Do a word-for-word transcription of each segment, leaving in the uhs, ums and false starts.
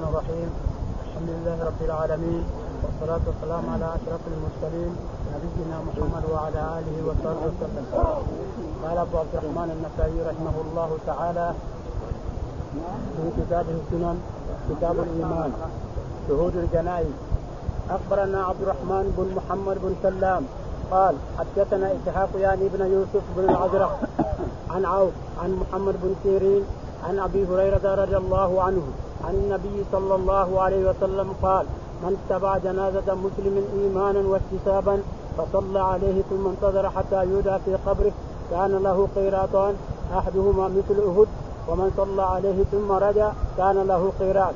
الرحيم. الحمد لله رب العالمين، والصلاة والسلام على أشرف المرسلين نبينا محمد وعلى آله وصحبه وسلم. قال أبو عبد الرحمن النسائي رحمه الله تعالى في كتابه السنن كتاب الإيمان شهود الجنائز. أخبرنا عبد الرحمن بن محمد بن سلام قال حدثنا إسحاق يعني بن يوسف بن العذرة عن عوف عن محمد بن سيرين عن أبي هريرة رضي الله عنه عن النبي صلى الله عليه وسلم قال: من اتبع جنازة مسلم إيمانا واحتسابا فصلى عليه ثم انتظر حتى يودع في قبره كان له قيراطان أحدهما مثل أحد، ومن صلى عليه ثم رجع كان له قيراط.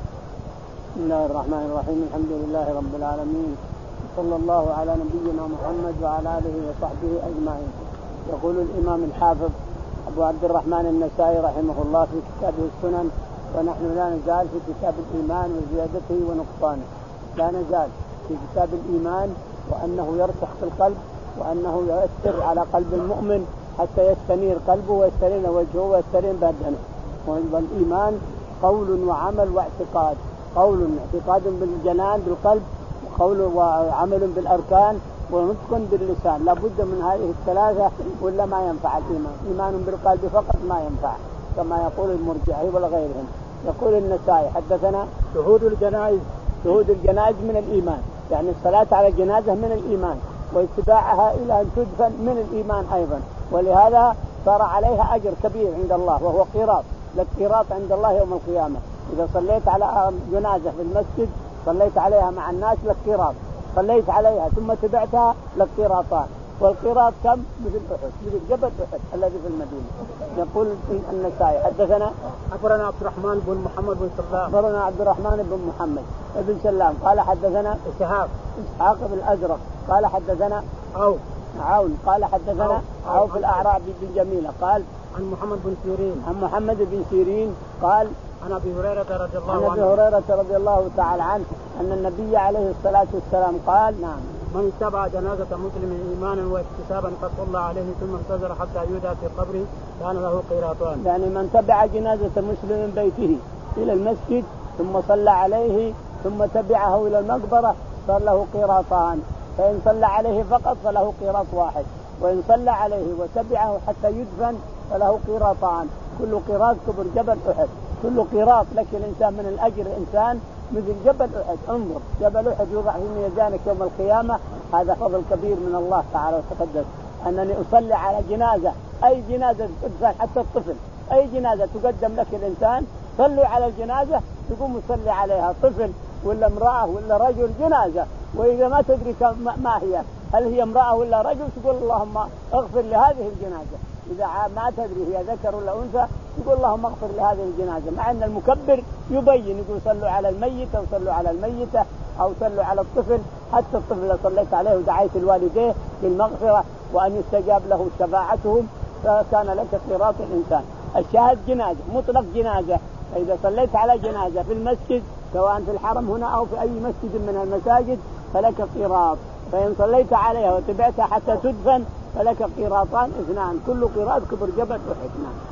بسم الله الرحمن الرحيم. الحمد لله رب العالمين، صلى الله على نبينا محمد وعلى آله وصحبه أجمعين. يقول الإمام الحافظ أبو عبد الرحمن النسائي رحمه الله في كتابه السنن، ونحن لا نزال في كتاب الإيمان وزيادته ونقصانه، لا نزال في كتاب الإيمان، وأنه يرسخ في القلب، وأنه يؤثر على قلب المؤمن حتى يستنير قلبه ويستنير وجهه ويستنير بدنه. والإيمان قول وعمل واعتقاد، قول اعتقاد بالجنان بالقلب، وقول وعمل بالأركان، ونطق باللسان. لا بد من هذه الثلاثة ولا ما ينفع الإيمان. إيمان بالقلب فقط ما ينفع، كما يقول المرجئة ولا غيرهم. يقول النسائي حدثنا شهود الجنائز. شهود الجنائز من الإيمان، يعني الصلاة على الجنازة من الإيمان، واتباعها إلى أن تدفن من الإيمان أيضا، ولهذا صار عليها أجر كبير عند الله وهو قيراط. لك قيراط عند الله يوم القيامة. إذا صليت على جنازة في المسجد صليت عليها مع الناس لك قيراط، صليت عليها ثم تبعتها لك قيراطان. والقيراط كم؟ مثل أحد، مثل جبل أحد الذي في المدينة. يقول النسائي حدثنا أخبرنا عبد الرحمن بن محمد بن سلام أخبرنا عبد الرحمن بن محمد بن سلام قال حدثنا إسحاق إسحاق بن الأزرق قال حدثنا عوف عون قال حدثنا عوف الأعرابي بن جميلة قال عن محمد بن سيرين عن محمد بن سيرين قال عن أبي هريرة رضي الله عنه عن أبي هريرة رضي الله تعالى عنه أن النبي عليه الصلاة والسلام قال: نعم، من اتبع جنازة مسلم إيمانا واحتسابا فصلى عليه ثم انتظر حتى يودع في قبره كان له قيراطان. يعني من تبع جنازة مسلم من بيته إلى المسجد ثم صلى عليه ثم تبعه إلى المقبرة صار له قيراطان. فإن صلى عليه فقط فله قيراط واحد، وإن صلى عليه وتبعه حتى يدفن فله قيراطان. كل قيراط كبر جبل أحد. كل قيراط لك الإنسان من الأجر إنسان مثل جبل أحد. انظر، جبل أحد يوضع في ميزانك يوم القيامة. هذا فضل كبير من الله تعالى وتقدس، أنني أصلي على جنازة، أي جنازة تدفن، حتى الطفل، أي جنازة تقدم لك الإنسان صلوا على الجنازة، تقوم تصلي عليها طفل ولا امرأة ولا رجل، جنازة. وإذا ما تدري ما هي، هل هي امرأة ولا رجل، تقول اللهم اغفر لهذه الجنازة. إذا ما تدري هي ذكر ولا أنثى تقول اللهم اغفر لهذه الجنازة. مع أن المكبر يبين، يقول صلوا على الميت أو صلوا على الميتة أو صلوا على الطفل. حتى الطفل لو صليت عليه ودعيت الوالديه بالمغفرة وأن يستجاب له شفاعتهم فكان لك قيراط الإنسان. الشاهد جنازة، مطلق جنازة. فإذا صليت على جنازة في المسجد سواء في الحرم هنا أو في أي مسجد من المساجد فلك قيراط. فإن صليت عليها وتبعتها حتى تدفن فلك قيراطان اثنان، كل قيراط كبر جبل أحد.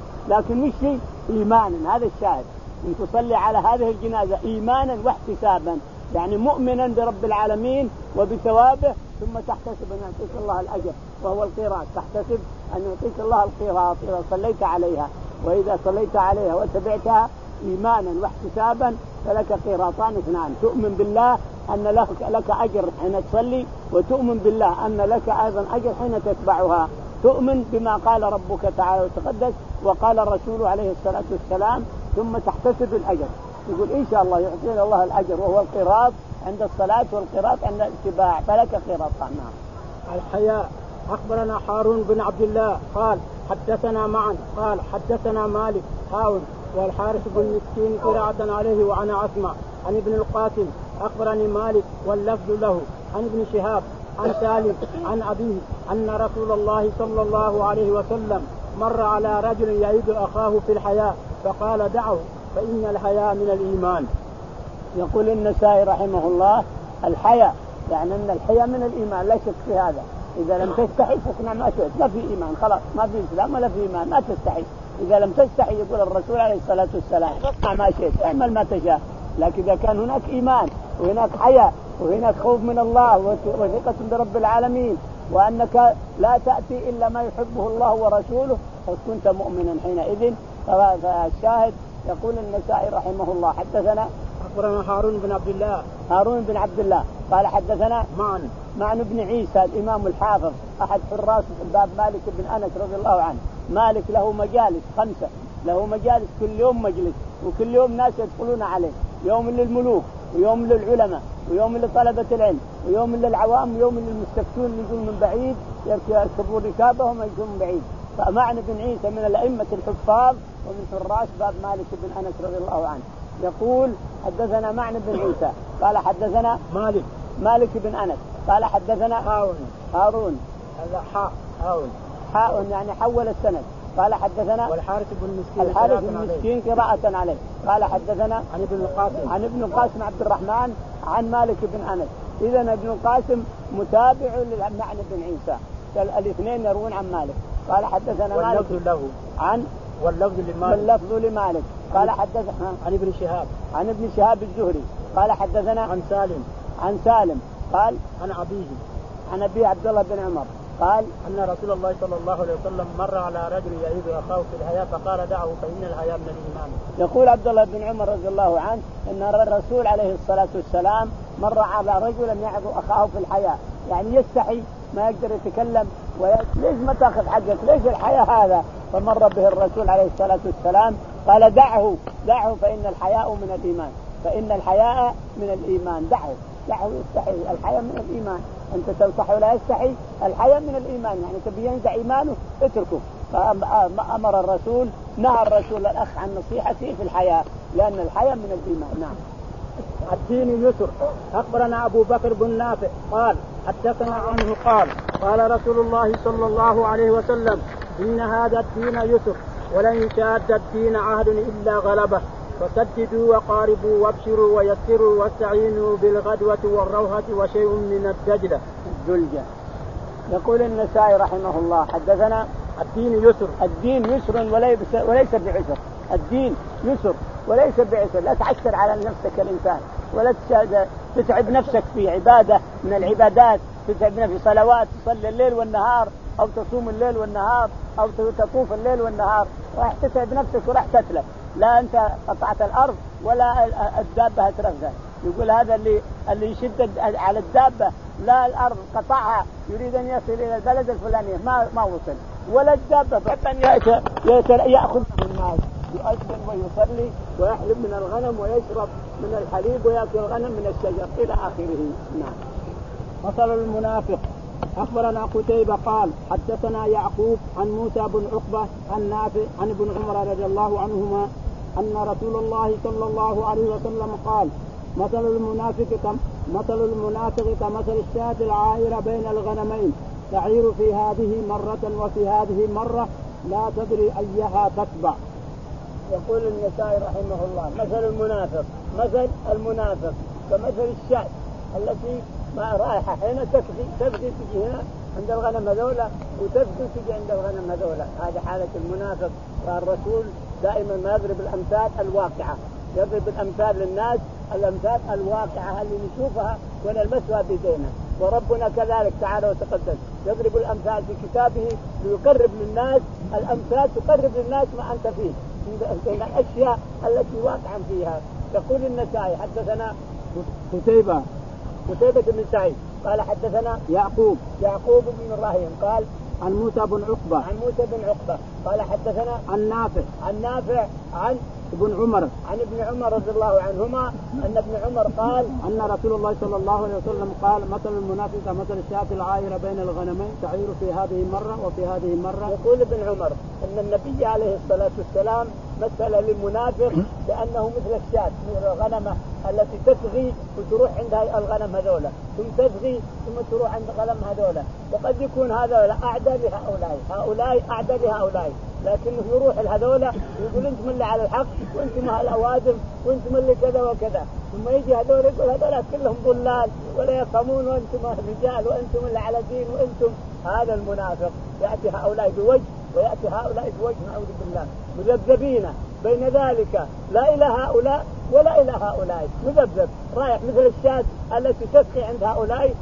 لكن مش شيء إيمانا، هذا الشاهد، أن تصلي على هذه الجنازة إيمانا واحتسابا، يعني مؤمنا برب العالمين وبثوابه، ثم تحتسب أن يعطيك الله الأجر وهو القيراط. تحتسب أن يعطيك الله القيراط إذا صليت عليها. وإذا صليت عليها وتبعتها إيمانا واحتسابا فلك قيراطان اثنان. تؤمن بالله أن لك, لك أجر حين تصلي، وتؤمن بالله أن لك أيضا أجر حين تتبعها. تؤمن بما قال ربك تعالى وتقدس وقال الرسول عليه الصلاة والسلام، ثم تحتسب الأجر، يقول إن شاء الله يعطينا الله الأجر وهو القيراط عند الصلاة والقيراط عند الاتباع، فلك قيراطان. الحياء. أخبرنا حارون بن عبد الله قال حدثنا معا قال حدثنا مالك هاون والحارث بن مسكين قراءة عليه وأنا أسمع عن ابن القاسم أخبرني مالك واللفظ له عن ابن شهاب عن سالم عن أبيه أن رسول الله صلى الله عليه وسلم مر على رجل يعيد أخاه في الحياة فقال دعه فإن الحياة من الإيمان. يقول النسائي رحمه الله الحياة، يعني أن الحياة من الإيمان، لا شك في هذا. إذا لم تستحي فاصنع ما شئت، ما في إيمان، خلاص ما في إسلام ولا في إيمان، ما تستحي. إذا لم تستحي يقول الرسول عليه الصلاة والسلام اصنع ما شئت، اعمل ما تشاء، لكن إذا كان هناك إيمان وهناك حياء وهناك خوف من الله وثقة برب العالمين وأنك لا تأتي إلا ما يحبه الله ورسوله فكنت مؤمنا حينئذ. فالشاهد يقول النسائي رحمه الله حدثنا أخبرنا هارون بن عبد الله هارون بن عبد الله قال حدثنا معن معن بن عيسى الإمام الحافظ أحد حراس باب مالك بن أنس رضي الله عنه. مالك له مجالس خمسة، له مجالس كل يوم مجلس وكل يوم ناس يدخلون عليه، يوم للملوك ويوم للعلماء ويوم لطلبة العلم ويوم للعوام ويوم للمستفتون اللي يجون من بعيد يركبون ركابهم ويجون من بعيد. فمعن بن عيسى من الأئمة الحفاظ ومن حراس باب مالك بن أنس رضي الله عنه. يقول حدثنا معن بن عيسى قال حدثنا مالك مالك بن أنس قال حدثنا هارون هارون هذا حاء هارون حاء يعني حول السند. قال حدثنا والحارث بن مسكين الحارث بن مسكين قراءة عليه قال حدثنا عن ابن القاسم عن ابن القاسم عبد الرحمن عن مالك بن أنس. إذن ابن القاسم متابع لمعنى بن عيسى، الاثنين يروون عن مالك. قال حدثنا مالك له عن واللفظ لمالك واللفظ لمالك قال حدثنا عن ابن شهاب عن ابن شهاب الزهري قال حدثنا عن سالم عن سالم قال عن أبيه عن أبي عبد الله بن عمر قال أن رسول الله صلى الله عليه وسلم مر على رجل يعيد أخاه في الحياة فقال دعه فإن الحياة من الإيمان. يقول عبد الله بن عمر رضي الله عنه أن الرسول عليه الصلاة والسلام مر على رجل يعظ أخاه في الحياة، يعني يستحي ما يقدر يتكلم ليش ما تأخذ حقك ليش الحياة هذا. فمر به الرسول عليه الصلاة والسلام قال دعه دعه فإن الحياء من الإيمان فإن الحياء من الإيمان دعه دعه يستحي الحياء من الإيمان. أنت تنصح ولا يستحي الحياء من الإيمان يعني تبي ينزع إيمانه اتركه. فأمر الرسول نهى الرسول الأخ عن نصيحته في الحياء لأن الحياء من الإيمان. نعم. الدين يسر. أخبرنا أبو بكر بن نافع قال حدثنا عنه قال قال رسول الله صلى الله عليه وسلم إن هذا الدين يسر ولن يشاد الدين عهد إلا غلبه فسددوا وقاربوا وابشروا ويسروا واستعينوا بالغدوة والروحة وشيء من الدجلة الدلجة. يقول النسائي رحمه الله حدثنا الدين يسر الدين يسر وليس بعسر. الدين يسر وليس بعسر. لا تعسر على نفسك الإنسان ولا تتعب نفسك في عبادة من العبادات تتعب نفسك في صلوات تصلي الليل والنهار أو تصوم الليل والنهار أو تطوف الليل والنهار راح تتعب نفسك وراح تتلف. لا أنت قطعت الأرض ولا الدابة هترفزها. يقول هذا اللي اللي يشد على الدابة لا الأرض قطعها يريد أن يصل إلى البلد الفلاني ما ما وصل ولا الدابة فحتى يأخذ الناس يؤذن ويصلي ويحلب من الغنم ويشرب من الحليب ويأكل الغنم من الشجر إلى آخره. نعم. مثل المنافق. أخبرنا قتيبة قال حدثنا يعقوب عن موسى بن عقبة عن نافع عن ابن عمر رضي الله عنهما أن رسول الله صلى الله عليه وسلم قال مثل المنافق مثل المنافق كمثل الشاة العائرة بين الغنمين تعير في هذه مرة وفي هذه مرة لا تدري أيها تتبع. يقول النسائي رحمه الله مثل المنافق مثل المنافق كمثل الشاة التي ما رايحة حين تكفي تبدي تجي هنا عند الغنم هذولا وتبدي تجي عند الغنم هذولا. هذه حالة المنافق. والرسول دائما ما يضرب الأمثال الواقعة يضرب الأمثال للناس الأمثال الواقعة اللي نشوفها ونلمسها بيدينا. وربنا كذلك تعالى وتقدس يضرب الأمثال في كتابه ليقرب للناس الأمثال تقرب للناس ما أنت فيه من الأشياء التي واقعا فيها. يقول النسائي حدثنا قتيبة قتيبة بن سعيد قال حدثنا يعقوب يعقوب بن إبراهيم قال عن موسى بن عقبة عن موسى بن عقبة قال حدثنا عن نافع عن نافع عن ابن عمر عن ابن عمر رضي الله عنهما أن ابن عمر قال أن رسول الله صلى الله عليه وسلم قال مثل المنافق مثل الشاة العائرة بين الغنمين تعير في هذه مرة وفي هذه مرة. يقول ابن عمر أن النبي عليه الصلاة والسلام مثل للمنافق بأنه مثل الشاة مثل الغنمة التي تسغي وتروح عند الغنم هذولا ثم تسغي ثم تروح عند الغنم هذولا. وقد يكون هذا أعدى لهؤلاء هؤلاء أعدى لهؤلاء لكنه يروح الهذولا يقول أنتم اللي على الحق وأنتم الأوادم وأنتم اللي كذا وكذا. ثم يجي هذول يقول هذول كلهم ضلال ولا يفهمون وأنتم رجال وأنتم اللي على دين وأنتم. هذا المنافق يأتي هؤلاء بوجه ويأتي هؤلاء بوجه نعوذ بالله مذبذبين بين ذلك لا إلى هؤلاء ولا إلى هؤلاء، مذبذب رايح مثل الشاة التي تسقي عند هؤلاء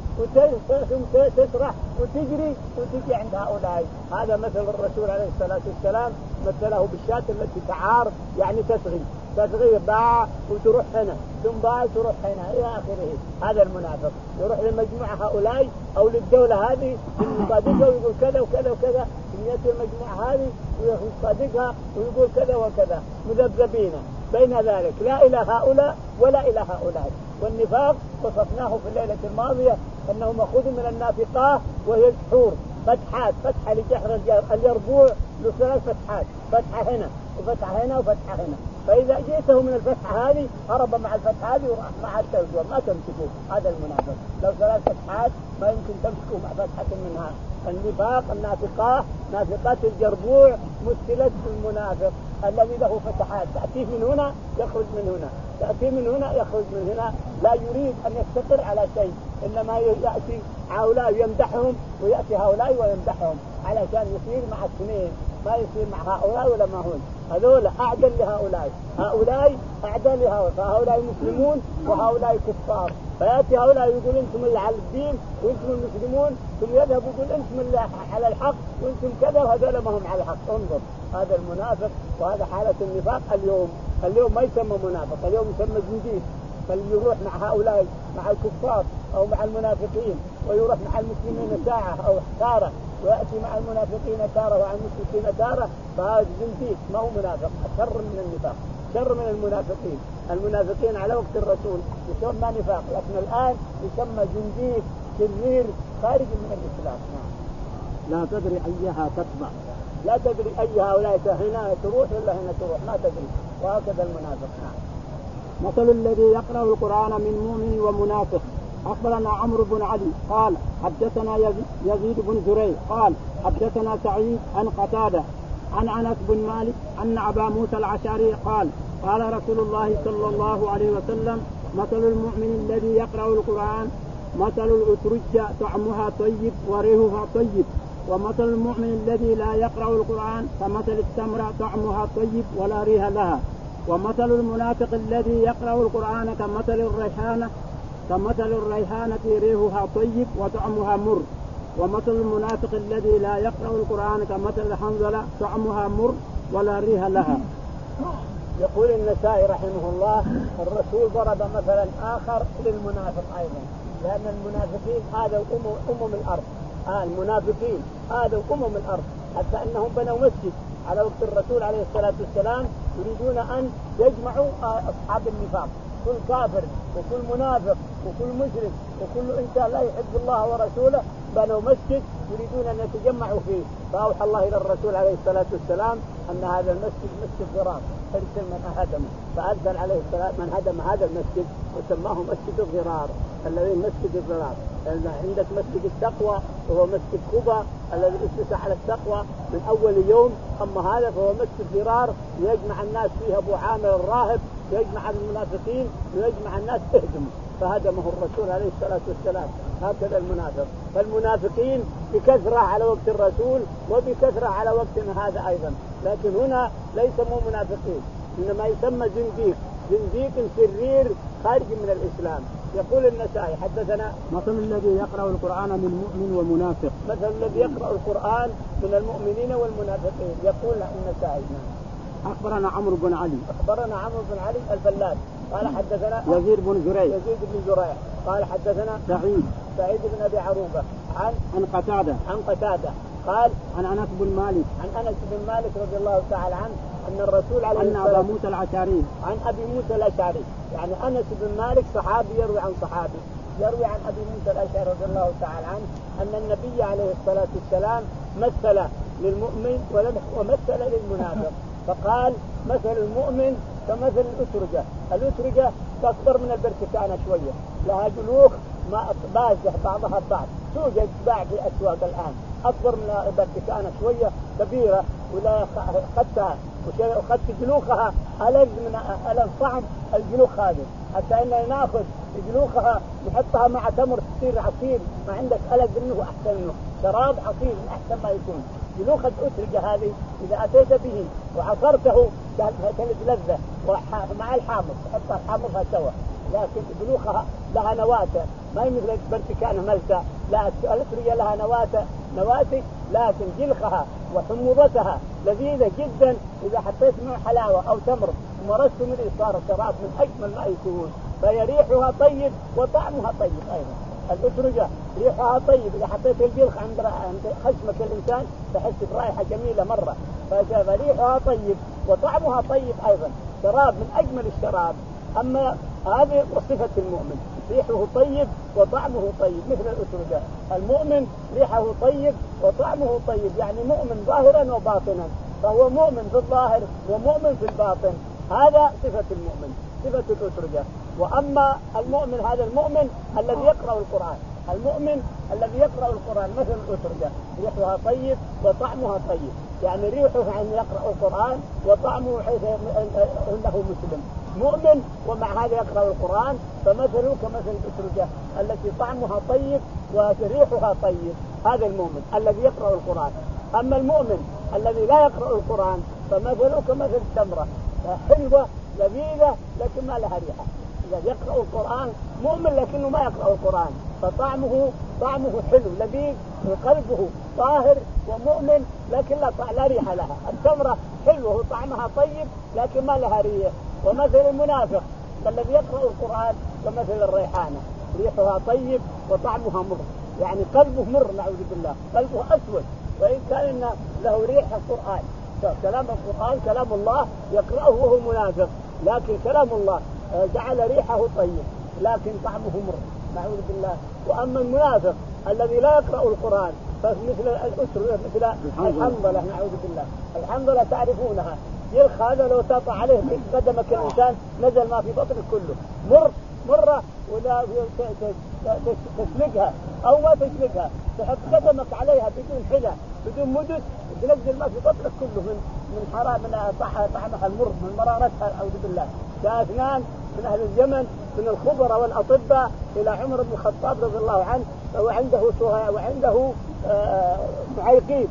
وتسرح وتجري وتجي عند هؤلاء. هذا مثل الرسول عليه الصلاة والسلام، مثله بالشاة التي تعار يعني تسغي تسغي باع وتروح هنا ثم باع تروح هنا إلى آخره. هذا المنافق يروح للمجموعة هؤلاء أو للدولة هذه يصادقها ويقول كذا وكذا وكذا، يأتي المجموعة هذه ويصادقها ويقول كذا وكذا، مذبذبين بين ذلك، لا إلى هؤلاء ولا إلى هؤلاء. والنفاق وصفناه في الليلة الماضية أنه مأخوذ من النافقة وهي السحور، فتحات، فتحة لجحر اليربوع له ثلاث فتحات، فتحة هنا وفتحة هنا وفتحة هنا، فإذا جئته من الفتحة هذه هرب مع الفتحة هذه وراح مع التوجه ما تمسكوه. هذا المنافق، لو ثلاث فتحات ما يمكن تمسكوه مع فتحة منها. النفاق النافقة نافقات الجربوع مثلت المنافق الذي له فتحات، تأتيه من هنا يخرج من هنا، تأتيه من هنا يخرج من هنا، لا يريد أن يستقر على شيء، إنما يأتي هؤلاء يمدحهم ويأتي هؤلاء ويمدحهم علشان يصير مع اثنين، ما يصير مع هؤلاء ولا ما هون. هذول أعدل لهؤلاء، هؤلاء أعدل لهؤلاء، فهؤلاء مسلمون وهؤلاء كفار، فيأتي هؤلاء يقول أنتم اللي على الدين وأنتم المسلمون، ثم يذهب يقول أنتم اللي على الحق وأنتم كذا، وهذول ما هم على الحق. انظر هذا المنافق، وهذا حالة النفاق اليوم. اليوم ما يسمى منافق، اليوم يسمى زنديق، فليروح مع هؤلاء مع الكفار أو مع المنافقين ويروح مع المسلمين ساعة أو تارة، ويأتي مع المنافقين تارة ومع المشركين تارة، فهذا زنديق ما هو منافق، شر من النفاق، شر من المنافقين. المنافقين على وقت الرسول يسمى نفاق، لكن الآن يسمى زنديق شرير خارج من الإسلام. لا تدري أيها تتبع، لا تدري أي هؤلاء هنا تروح ولا هنا تروح ما تدري، وهكذا المنافق. مثل الذي يقرأ القرآن من مؤمن ومنافق. أخبرنا عمرو بن علي قال حدثنا يزيد بن زريع قال حدثنا سعيد عن قتادة عن أنس بن مالك أن أبا موسى الأشعري قال قال رسول الله صلى الله عليه وسلم مثل المؤمن الذي يقرأ القرآن مثل الأترجة طعمها طيب وريحها طيب، ومثل المؤمن الذي لا يقرأ القرآن كمثل التمرة طعمها طيب ولا ريح لها، ومثل المنافق الذي يقرأ القرآن كمثل الريحانة كمثل الريحانة ريحها طيب وطعمها مر، ومثل المنافق الذي لا يقرأ القرآن كمثل الحنظلة طعمها مر ولا ريح لها. يقول النسائي رحمه الله الرسول ضرب مثلا آخر للمنافق أيضا، لأن المنافقين هذا أمم, أمم الأرض، آه المنافقين هذا أمم الأرض، حتى أنهم بنوا مسجد على وقت الرسول عليه الصلاة والسلام يريدون أن يجمعوا أصحاب النفاق، كل كافر وكل منافق وكل مشرك وكل إنسان لا يحب الله ورسوله، بنوا مسجد يريدون أن يتجمعوا فيه. فأوحى الله إلى الرسول عليه الصلاة والسلام أن هذا المسجد مسجد ضرار، ارسل من هدمه، فأرسل عليه الصلاة من هدم هذا المسجد وسماه مسجد الضرار، الذي مسجد الضرار. عندك مسجد التقوى وهو مسجد قباء الذي أسس على التقوى من أول يوم، أما هذا فهو مسجد ضرار يجمع الناس فيه أبو عامر الراهب، يجمع المنافقين ويجمع الناس اهدموا، فهدمه الرسول عليه الصلاة والسلام. هكذا المنافق، فالمنافقين بكثرة على وقت الرسول وبكثرة على وقتنا هذا أيضا، لكن هنا ليس مو منافقين، إنما يسمى زنديق، زنديق شرير خارج من الإسلام. يقول النسائي حدثنا مثل الذي يقرأ القرآن من مؤمن ومنافق، مثل الذي يقرأ القرآن من المؤمنين والمنافقين. يقول النسائي أخبرنا عمرو بن علي أخبرنا عمرو بن علي الفلاس قال حدثنا يزيد بن زريع يزيد بن زريع قال حدثنا سعيد سعيد بن أبي عروبة عن عن قتادة عن قتادة قال عن أنس بن مالك عن أنس بن مالك رضي الله تعالى عنه أن الرسول عليه الصلاة والسلام أبا موسى الأشعري عن أبي موسى الأشعري، يعني أنس بن مالك صحابي يروي عن صحابي، يروي عن أبي موسى الأشعري رضي الله تعالى عنه أن النبي عليه الصلاة والسلام مثل للمؤمن ومثل للمنافق، فقال مثل المؤمن كمثل الأترجة، الأترجة تكبر من البرتكانة شوية، لها جلوخ ما بازه بعضها بعض، توجد باع في الأسواق الآن، أكبر من البرتكانة شوية كبيرة، ولا خدتها وخدت جلوخها ألذ من ألذ طعم الجلوخ هذه، حتى إننا نأخذ جلوخها نحطها مع تمر تصير عصير، ما عندك ألذ منه أحسن منه، شراب عصير أحسن ما يكون. جلوخ الأترجة هذه إذا أتيت به وعصرته تلد لذة مع الحامض تحطها حامضها سوا، لكن بلوخها لها نواتة ما هي مثل برتكانها ملسة، لا الأترجة لها نواتة نواتي، لكن جلخها وحموضتها لذيذة جدا إذا حطيت منه حلاوة أو تمر ومرست منه صار شراب من أجمل ما يكون، فهي ريحها طيب وطعمها طيب أيضا. الأترجة ريحها طيب، إذا حطيت الجلخ عند عند خشمك الإنسان تحس برائحة جميلة مرة، فريحها طيب وطعمها طيب أيضا، شراب من أجمل الشراب. أما هذه وصفة المؤمن، ريحه طيب وطعمه طيب مثل الأترجة. المؤمن ريحه طيب وطعمه طيب، يعني مؤمن ظاهرا وباطنا، فهو مؤمن في الظاهر ومؤمن في الباطن، هذا صفة المؤمن صفة الأترجة. وأما المؤمن هذا المؤمن الذي يقرأ القرآن، المؤمن الذي يقرأ القرآن مثل الأترجة ريحها طيب وطعمها طيب، يعني ريحه عن يقرأ القرآن وطعمه حيث أنه مسلم مؤمن ومع هذا يقرأ القرآن، فمثله كمثل الأترجة التي طعمها طيب وريحها طيب، هذا المؤمن الذي يقرأ القرآن. أما المؤمن الذي لا يقرأ القرآن فمثله كمثل التمرة حلوة لذيذة لكن ما لها ريحة. إذا يقرأ القرآن مؤمن لكنه ما يقرأ القرآن فطعمه طعمه حلو لذيذ وقلبه طاهر ومؤمن لكن لا لا ريحة لها. التمرة حلوة وطعمها طيب لكن ما لها ريح. ومثل المنافق الذي يقرأ القرآن كمثل الريحانة ريحها طيب وطعمها مر، يعني قلبه مر نعوذ بالله، قلبه أسود وإن كان له ريح القرآن. كلام القرآن كلام الله يقرأه وهو منافق، لكن كلام الله جعل ريحه طيب لكن طعمه مر نعوذ بالله. وأما المنافق الذي لا يقرأ القرآن فمثل الأسر مثل الحنظلة نعوذ بالله. الحنظلة تعرفونها، يلخ هذا لو تطع عليه قدمك الإنسان نزل ما في بطنك كله، مر مرة ولا تسلقها أو ما تسلقها، تحط قدمك عليها بدون حلة بدون مدد تنزل ما في بطنك كله من من حرام من طعمها المر من مرارتها أعوذ بالله. جاء اثنان من أهل اليمن من الخبراء والأطباء إلى عمر بن الخطاب رضي الله عنه وعنده وعنده معيقيب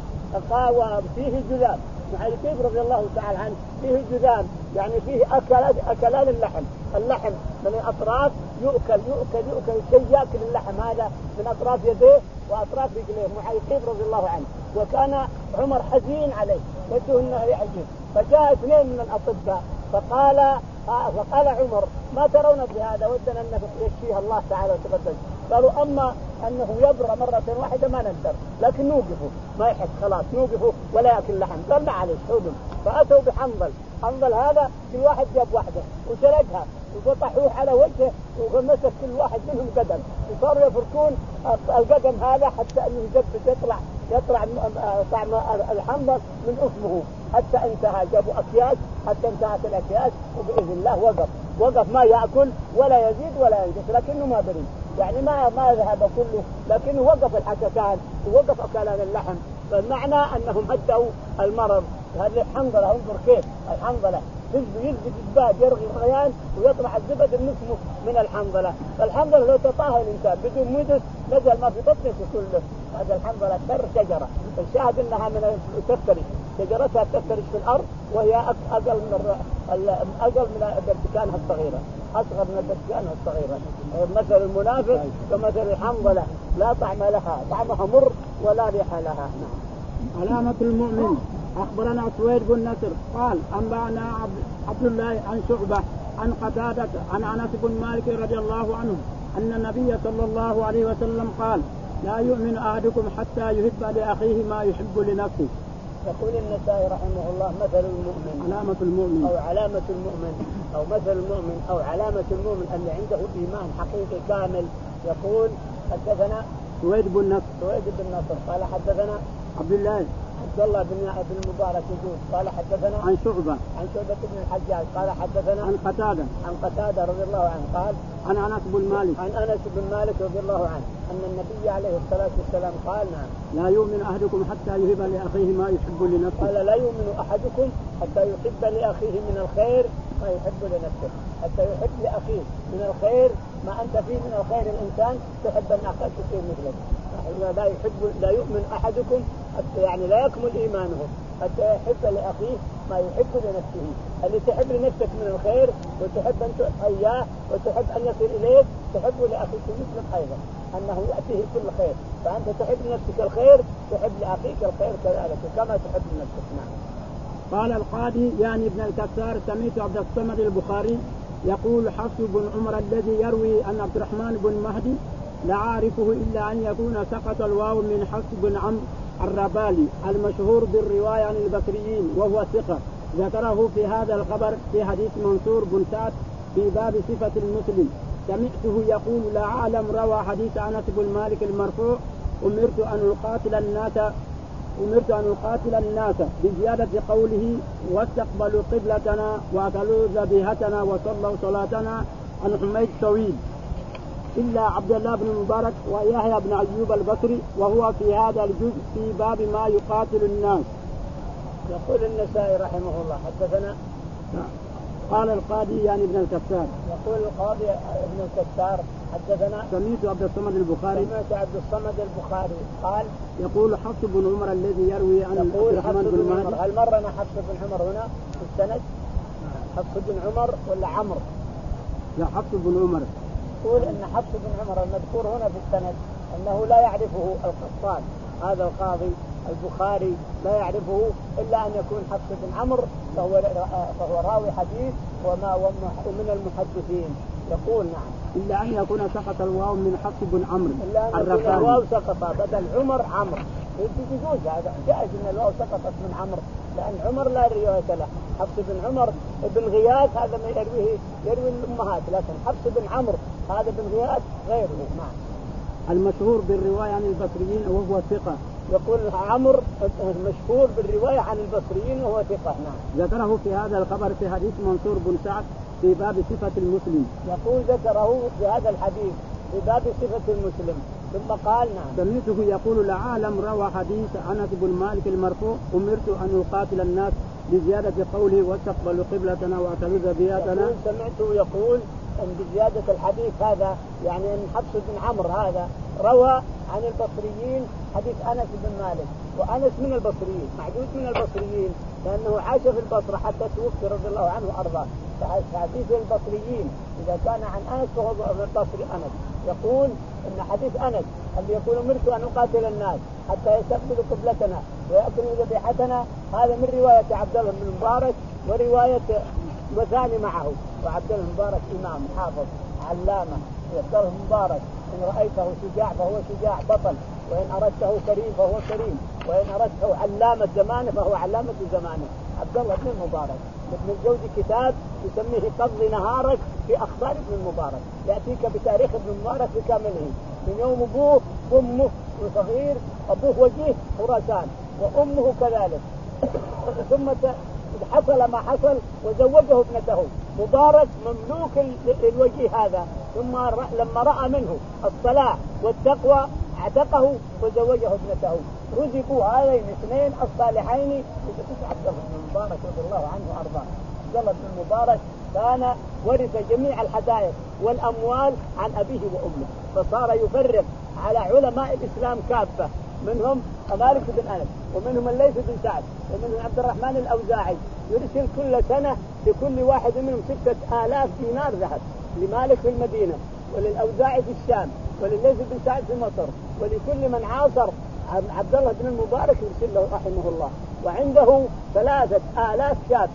وفيه جذام. معيقيب رضي الله تعالى عنه فيه جذام يعني فيه أكلات أكلان اللحم، اللحم من الأطراف يؤكل يؤكل يؤكل شيء يأكل اللحم هذا من أطراف يديه وأطراف رجليه. معيقيب رضي الله عنه وكان عمر حزين عليه وده انه يعجز، فجاء اثنين من الأطباء فقال آه فقال عمر ما ترون بهذا ودنا أن يشفيها الله تعالى وتقدس. قالوا أما أنه يبرأ مرة واحدة ما نقدر لكن نوقفه ما يحس خلاص نوقفه ولا يأكل لحم. قال ما عليه حوضم. فأتوا بحنظل، حنظل هذا كل واحد جاب واحدة وسلقها وفتحوه على وجهه ومسك كل واحد منهم قدم وصاروا يفركون القدم هذا حتى أنه يجبس يطلع يطلع طعم الحنظل من أفمه حتى انتهى. جابوا أكياس حتى انتهت الأكياس وبإذن الله وقف وقف ما يأكل ولا يزيد ولا ينقص لكنه ما بريد يعني ما ما ذهب كله لكنه وقف الحكتان ووقف أكلان اللحم. فالمعنى أنهم هدوا المرض. هذه الحنظلة انظر كيف الحنظلة تجد يجد الزباد يرغي الغيان ويطلع الزبد النسمه من الحنظلة. فالحنظلة لو تطاها الإنسان بدون مدس نزل ما في بطنه كله. هذا الحنظلة تر شجرة الشاهد أنها من تفترش شجرتها تفترش في الأرض وهي أقل من أقل من برتكانها الصغيرة أصغر من برتكانها الصغيرة. مثل المنافق كمثل الحنظلة لا طعم لها طعمها مر ولا ريح لها. علامة المؤمن. أخبرنا سويد بن نصر قال أنبأنا عبد الله عن شعبة عن قتادة عن أنس بن مالك رضي الله عنه أن النبي صلى الله عليه وسلم قال لا يؤمن أحدكم حتى يحب لأخيه ما يحب لنفسه. يقول النسائي رحمه الله مثل المؤمن علامة المؤمن أو علامة المؤمن أو مثل المؤمن أو علامة المؤمن أن عنده إيمان حقيقي كامل. يقول حدثنا سويد بن نصر سويد بن نصر قال حدثنا عبد الله عبد الله بن بن المبارك يقول قال حدثنا عن شعبة عن شعبة بن الحجاج قال حدثنا عن قتادة عن قتادة رضي الله عنه قال عن أنس بن مالك عن أنس بن مالك رضي الله عنه أن النبي عليه الصلاة والسلام قال نعم لا يؤمن أحدكم حتى يحب لأخيه ما يحب لنفسه. قال لا يؤمن أحدكم حتى يحب لأخيه من الخير ما يحب لنفسه. حتى يحب لأخيه من الخير ما أنت فيه من الخير الإنسان تحب أن أخاك تصير مثلك. لا يحب لا يؤمن أحدكم حتى يعني لا يكمل إيمانه حتى يحب لأخيه ما يحب لنفسه. اللي تحب لنفسك من الخير وتحب أن إياه وتحب أن يصل إليك تحب لأخيك مثل أيضا أنه يأتيه كل خير. فأنت تحب لنفسك الخير تحب لأخيك الخير كذلك كما تحب لنفسك. نعم. قال القاضي يعني ابن الكسار سمعت عبد الصمد البخاري يقول حفص بن عمر الذي يروي أن عبد الرحمن بن مهدي لا أعرفه إلا أن يكون سقط الواو من حفص بن عمرو الربالي المشهور بالرواية عن البصريين وهو ثقة ذكره في هذا الخبر في حديث منصور بن سعد في باب صفة المسلم. سمعته يقول لا أعلم روى حديث أنس بن مالك المرفوع أمرت أن أقاتل الناس أمرت أن أقاتل الناس بزيادة قوله واستقبلوا قبلتنا وأكلوا ذبيحتنا وصلوا صلاتنا عن حميد طويل إلا عبد الله بن المبارك ويحيى بن أيوب البصري وهو في هذا الجزء في باب ما يقاتل الناس. يقول النسائي رحمه الله حدثنا. قال القاضي يعني ابن الكسار يقول القاضي ابن الكسار حدثنا سمعت عبد الصمد البخاري سمعت عبد الصمد البخاري قال يقول حفص بن عمر الذي يروي عن عبد الرحمن بن مهدي. هل مرنا حفص بن عمر هنا في السند؟ حفص بن عمر ولا عمرو؟ لا حفص بن عمر. يقول ان حفص بن عمر المذكور هنا في السند انه لا يعرفه القطان هذا القاضي البخاري لا يعرفه الا ان يكون حفص بن عمرو فهو فهو راوي حديث وما ومن المحدثين. يقول نعم الا ان يكون سقط الواو من حفص بن عمرو الا ان يكون الواو سقط بدل عمر عمرو. يجوز هذا جائز ان الواو سقطت من عمرو لان عمر لا روايه له. حفص بن عمر بن غياث هذا ما يرويه يروي الامهات لكن حفص بن عمرو هذا بن غياث غيره. نعم. المشهور بالروايه عن البصريين وهو ثقه. يقول عمرو مشهور بالروايه عن البصريين وهو ثقه. نعم. ذكره في هذا الخبر في حديث منصور بن سعد في باب صفه المسلم. يقول ذكره في هذا الحديث في باب صفه المسلم ثم قال نعم سمعته يقول لا أعلم روى حديث أنس بن مالك المرفوع أمرت أن أقاتل الناس بزيادة قوله واستقبلوا قبلتنا وأكلوا ذبيحتنا. سمعته يقول أن بزيادة الحديث هذا يعني أن حفص بن عمرو هذا روى عن البصريين حديث أنس بن مالك وأنس من البصريين معدود من البصريين لأنه عاش في البصرة حتى توفي رضي الله عنه وأرضاه. فحديث البصريين إذا كان عن أنس فهو البصري أنس. يقول ان حديث انس اللي يقول امرت ان اقاتل الناس حتى يستقبلوا قبلتنا وياكلوا ذبيحتنا هذا من روايه عبد الله بن المبارك وروايه وثاني معه. وعبد الله المبارك امام حافظ علامه. عبد الله المبارك ان رايته شجاع فهو شجاع بطل وان اردته كريم فهو كريم وان اردته علامه زمانه فهو علامه زمانه. عبد الله بن المبارك ابن الجوزي كتاب يسميه قضي نهارك في اخبار ابن المبارك ياتيك بتاريخ ابن المبارك بكامله من يوم ابوه وامه وصغير ابوه وجيه خراسان وامه كذلك ثم حصل ما حصل وزوجه ابنته مبارك مملوك الوجيه هذا ثم لما راى منه الصلاح والتقوى اعتقه وزوجه ابنته. رزقوا هذين الاثنين الصالحين عبد الله بن المبارك رضي الله عنه وارضاه. عبد الله بن المبارك كان ورث جميع الحدائق والاموال عن ابيه وامه فصار يفرق على علماء الاسلام كافه منهم مالك بن انس ومنهم الليث بن سعد ومنهم عبد الرحمن الاوزاعي يرسل كل سنه لكل واحد منهم ستة آلاف دينار ذهب لمالك في المدينه وللاوزاعي في الشام ولليث بن سعد في مصر ولكل من عاصر عبد الله بن المبارك يرسل له رحمه الله. وعنده ثلاثة آلاف شاب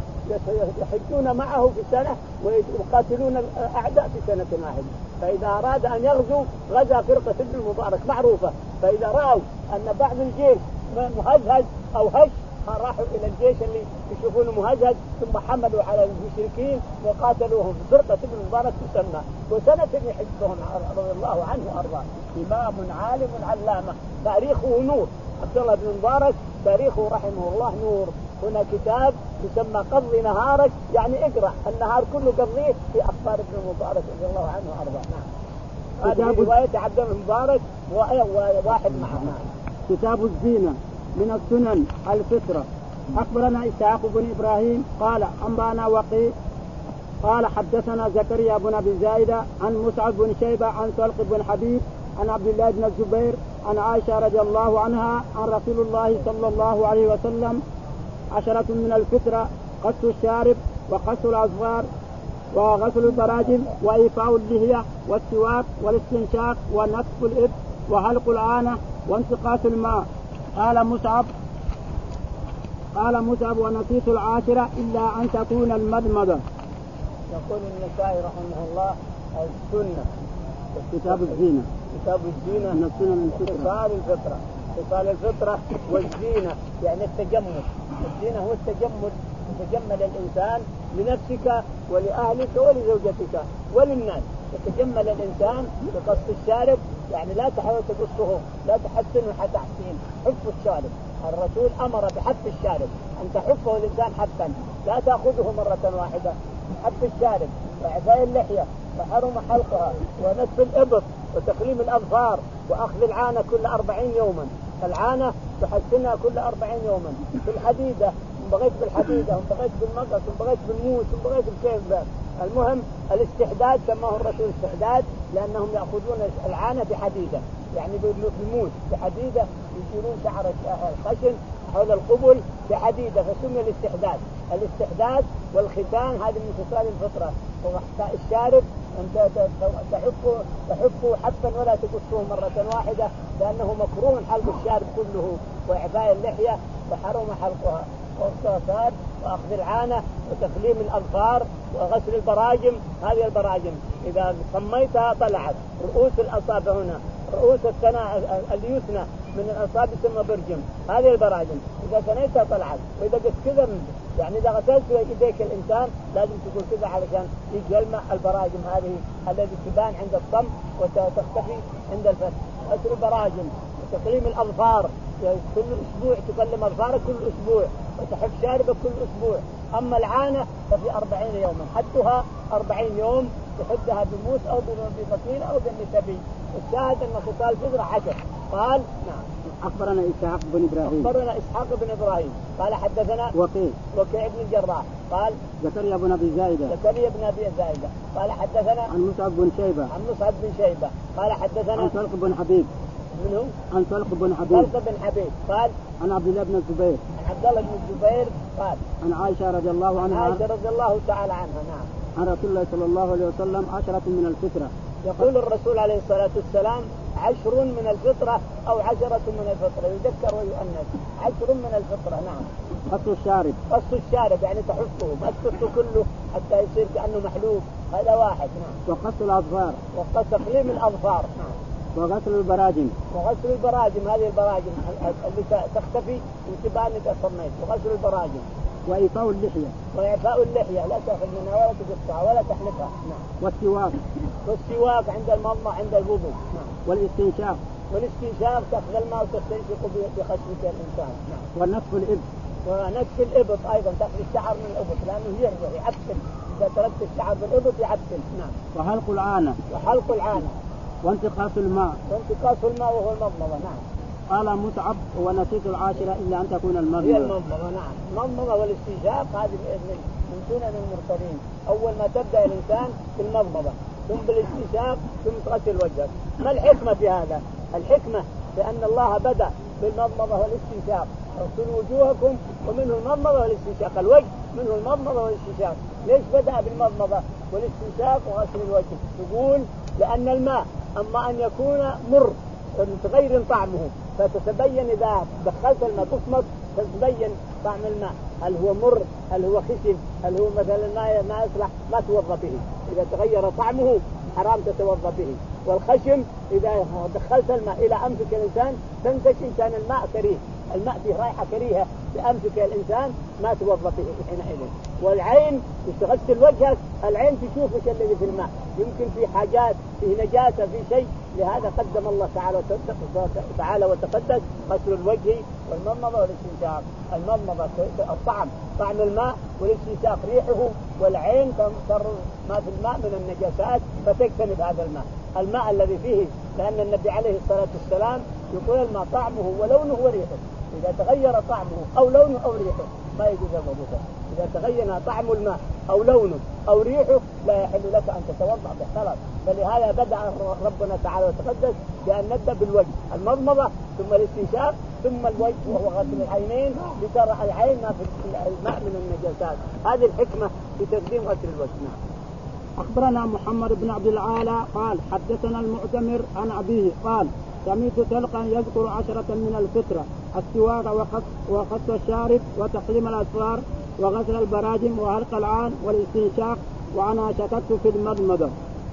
يحجون معه في سنة ويقاتلون الأعداء في سنة واحدة. فإذا أراد أن يغزو غزا فرقة ابن المبارك معروفة. فإذا رأوا أن بعض الجيش مهزهز أو هش راحوا إلى الجيش اللي يشوفونه مهزهز ثم حملوا على المشركين وقاتلوهم. فرقة ابن المبارك تسمى وسنة يحجهم رضي الله عنه وأرضاه. إمام عالم علامة تاريخه نور. عبد الله بن المبارك تاريخه رحمه الله نور. هنا كتاب يسمى قضي نهارك يعني اقرأ النهار كله قضيه في أخبار ابن المبارك رضي الله عنه وأرضاه. نعم. هذه رواية عبد الله المبارك وواحد معه. كتاب الزينة من السنن الفطرة. أخبرنا إسحاق بن إبراهيم قال أنبانا وقيع قال حدثنا زكريا بن أبي زايدة عن مصعب بن شيبة عن طلق بن حبيب عن عبد الله بن الزبير عن عائشة رضي الله عنها عن رسول الله صلى الله عليه وسلم عشرة من الفطرة: قص الشارب وقص الأظفار وغسل البراجم وإيفاء اللحية والسواك والاستنشاق ونتف الإبط وحلق العانة وانتقاص الماء. قال مصعب قال مصعب ونسيت العاشرة إلا أن تكون المضمضة. يقول النسائي رحمه الله السنة كتاب الزينة كتاب الزينة من السنن خصال الفطرة خصال الفطرة والزينة يعني التجمل. الزينة هو التجمل، يتجمل الإنسان لنفسك ولأهلك ولزوجتك وللناس. يتجمل الإنسان بقص الشارب يعني لا تحاول تقصه، لا تحسنه حتى تحسين، حف الشارب. الرسول أمر بحف الشارب، أن تحفه الإنسان حفا، لا تأخذه مرة واحدة. حف الشارب وإعفاء اللحية وحرم حلقها ونتف الإبط وتقليم الأظفار وأخذ العانة كل أربعين يوما. العانة تحسنها كل أربعين يوما. في الحديدة بغيت بالحديدة وبغيت بالمقص وبغيت بالموس وبغيت بكيف باب. المهم الاستحداد سماه الرسول استحداد لأنهم يأخذون العانة بحديدة يعني بالموس بحديدة، يشيلون شعر الخشن حول القبل بحديدة فسمي الاستحداد. الاستحداد والختان هذه من خصال الفطرة. وإحفاء الشارب أنت تحفه تحفه حفا ولا تقصه مرة واحدة لأنه مكروه حلق الشارب كله، وإعفاء اللحية وحرم حلقها، والصوصات وأخذ العانة وتقليم الأظفار وغسل البراجم. هذه البراجم إذا صميتها طلعت رؤوس الأصابع هنا، رؤوس الثناء اليسنى من الأصابع ثم برجم، هذه البراجم إذا ثنيتها طلعت. وإذا قلت كذا يعني إذا غسلت يديك الإنسان لازم تقول كذا علشان يجي الماء. البراجم هذه التي تبان عند الصم وتختفي عند الفتح. غسل البراجم وتقليم الأظفار كل أسبوع، تقلم أظفارك كل أسبوع وتحف شاربك كل أسبوع. أما العانة ففي أربعين يوما، حدها أربعين يوم، تحدها بموس أو بمكينة أو بالنسبي. الشاهد أن خصال الفطرة عشر. قال نعم. أخبرنا إسحاق بن إبراهيم أخبرنا إسحاق بن إبراهيم قال حدثنا وكيع وكيع بن الجراح قال زكريا بن أبي زايدة زكريا بن أبي زايدة قال حدثنا عن مصعب بن شيبة عن مصعب بن شيبة قال حدثنا عن طلق بن حبيب منه عن طلق بن حبيب طلق بن حبيب قال عن عبد الله بن الزبير عن عبد الله بن الزبير قال عن عائشة رضي الله عنها عائشة رضي الله تعالى عنها نعم عن رسول الله صلى الله عليه وسلم عشرة من الفطرة. يقول الرسول عليه الصلاة والسلام عشر من الفطرة أو عشرة من الفطرة، يذكر ويؤنث. عشر من الفطرة نعم. قص الشارب قص الشارب يعني تحفه ما تقصه كله حتى يصير كأنه محلوب، هذا واحد نعم. وقص الأظفار وقص تقليم الأظفار نعم. وغسل البراجم وغسل البراجم هذه البراجم اللي تختفي انتباه انك صميت. وغسل البراجم وإيفاء اللحية وإعفاء اللحية لا تأخذ منها ولا تقصها ولا تحلقها نعم. والسواك والسواك عند المضمضة عند الوضوء نعم. والاستنشاق والاستنشاق تأخذ الماء وتستنشق بخشمك الإنسان نعم. والنتف الإبط ونتف الإبط أيضا تأخذ الشعر من الإبط لأنه يرجع يعفن، إذا تركت الشعر بالإبط يعفن نعم. وحلق العانة وحلق العانة وانتقاص الماء وانتقاص الماء وهو المضمضة نعم. قال متعب ونسيت العاشرة إلا أن تكون هي المضمضة. المضمضة نعم. المضمضة والاستنشاق هذه من من سنن المرسلين. أول ما تبدأ الإنسان بالمضمضة ثم بالاستنشاق ثم غسل وجهك. ما الحكمة في هذا؟ الحكمة لأن الله بدأ بالمضمضة والاستنشاق. اغسلوا وجوهكم ومنه المضمضة والاستنشاق. الوجه منه المضمضة والاستنشاق. ليش بدأ بالمضمضة والاستنشاق وغسل الوجه؟ يقول لأن الماء أما أن يكون مر تغير طعمه فتتبين إذا دخلت الماء تصمت تتبين طعم الماء هل هو مر هل هو خشن هل هو مثلا ما ما يصلح ما توضأ به. إذا تغير طعمه حرام تتوضأ به. والخشم إذا دخلت الماء إلى أنفك الإنسان تنتج إن كان الماء كريه، الماء فيه رائحة كريهة بأنفك الإنسان ما توضأ به حينئذ. والعين تغسل وجهك العين تشوف ايش الذي في الماء، يمكن في حاجات في نجاسة في شيء، لهذا قدم الله تعالى تعالى وتقدس غسل الوجه والمضمضة والاستنشاق. المضمضة الطعم طعم الماء والاستنشاق ريحه، والعين تمصر ما في الماء من النجاسات فتجتنب هذا الماء الماء الذي فيه، لأن النبي عليه الصلاة والسلام يقول الماء طعمه ولونه وريحه، إذا تغير طعمه أو لونه أو ريحه ما يجوز الوضوء. إذا تغير طعم الماء أو لونه أو ريحه لا يحل لك أن تتوضأ بخلاص. فلهذا بدأ ربنا تعالى وتقدس بأن نبدأ بالوجه، المضمضة ثم الاستنشاق ثم الوجه وهو غسل العينين لترى العين ما في الماء من النجاسات. هذه الحكمة في تقديم غسل الوجه. أخبرنا محمد بن عبد العالى قال حدثنا المعتمر عن أبيه قال سمعت طلقا يذكر عشرة من الفطرة: السواك وقص, وقص الشارب وتقليم الأظفار وغسل البراجم وحلق العان والاستنشاق، وأنا شككت في المضمضة.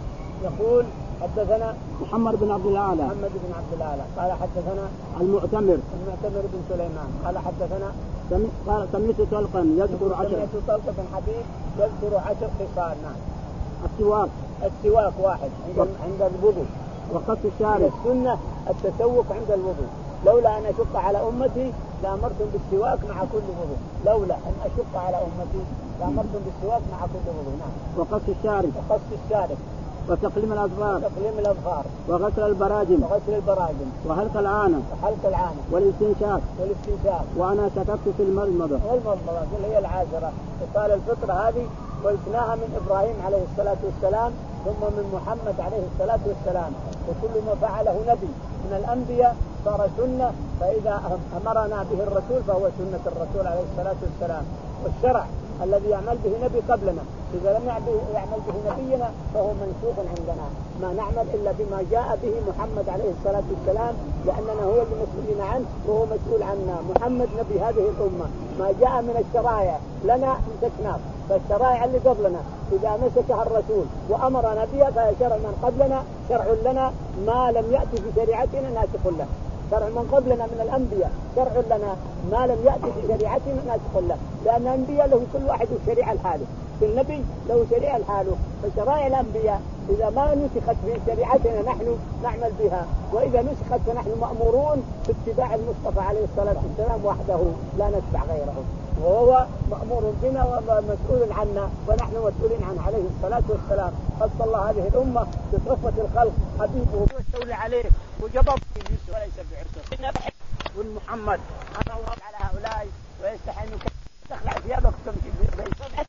يقول حدثنا محمد بن عبد العالى محمد بن عبد العالى قال حدثنا المعتمر المعتمر بن سليمان قال حدثنا قال سمعت طلقا يذكر عشرة سمعت طلق بن حبيب يذكر عشر خصال. نعم. السواك السواك واحد عند عند الوضوء، وقص الشارب. السنة التسوق عند الوضوء. لولا أن أشق على أمتي لأمرتم بالسواك مع كل وضوء. لولا أن أشق على أمتي لأمرتم بالسواك مع كل وضوء. نعم. وقص الشارب وقص الشارب وتقليم الأظفار وتقليم الأظفار وغسل البراجم وغسل البراجم وحلق العانة وحلق العانة والاستنشاق والاستنشاق. وأنا شككت في المضمضة. والمضمضة اللي هي العاشرة. قال الفطرة هذه ورثناها من إبراهيم عليه الصلاة والسلام ثم من محمد عليه الصلاة والسلام، وكل ما فعله نبي من الأنبياء صار سنة، فإذا أمرنا به الرسول فهو سنة الرسول عليه الصلاة والسلام. والشرع الذي يعمل به نبي قبلنا إذا لم يعمل به نبينا فهو منسوخ عندنا، ما نعمل إلا بما جاء به محمد عليه الصلاة والسلام، لأننا هو المسؤولين عنه وهو مسؤول عنا. محمد نبي هذه الأمة، ما جاء من الشرائع لنا مسكناه، فالشرائع اللي قبلنا إذا مسكها الرسول وأمرنا بها فهي شرع من قبلنا شرع لنا، ما لم يأتي بشريعتنا ناسخ له. شرع من قبلنا من الأنبياء شرع لنا، ما لم يأتي بشريعتنا ناسخ له، لأن الأنبياء له كل واحد شريعة الحاله، كل نبي له شريعة الحاله. فشرائع الأنبياء إذا ما نسخت في شريعتنا نحن نعمل بها، وإذا نسخت فنحن مأمورون باتباع المصطفى عليه الصلاة والسلام وحده لا نتبع غيره، وهو مأمور بنا ومسؤول عنا ونحن مسؤولين عنه عليه الصلاة والسلام. قد صلى هذه الأمة بصفة الخلق حبيبه واستولى عليه وجبر وليس بعسر. والمحمد أنا الله على هؤلاء ويستحي أن تخلع ثيابك وتمشي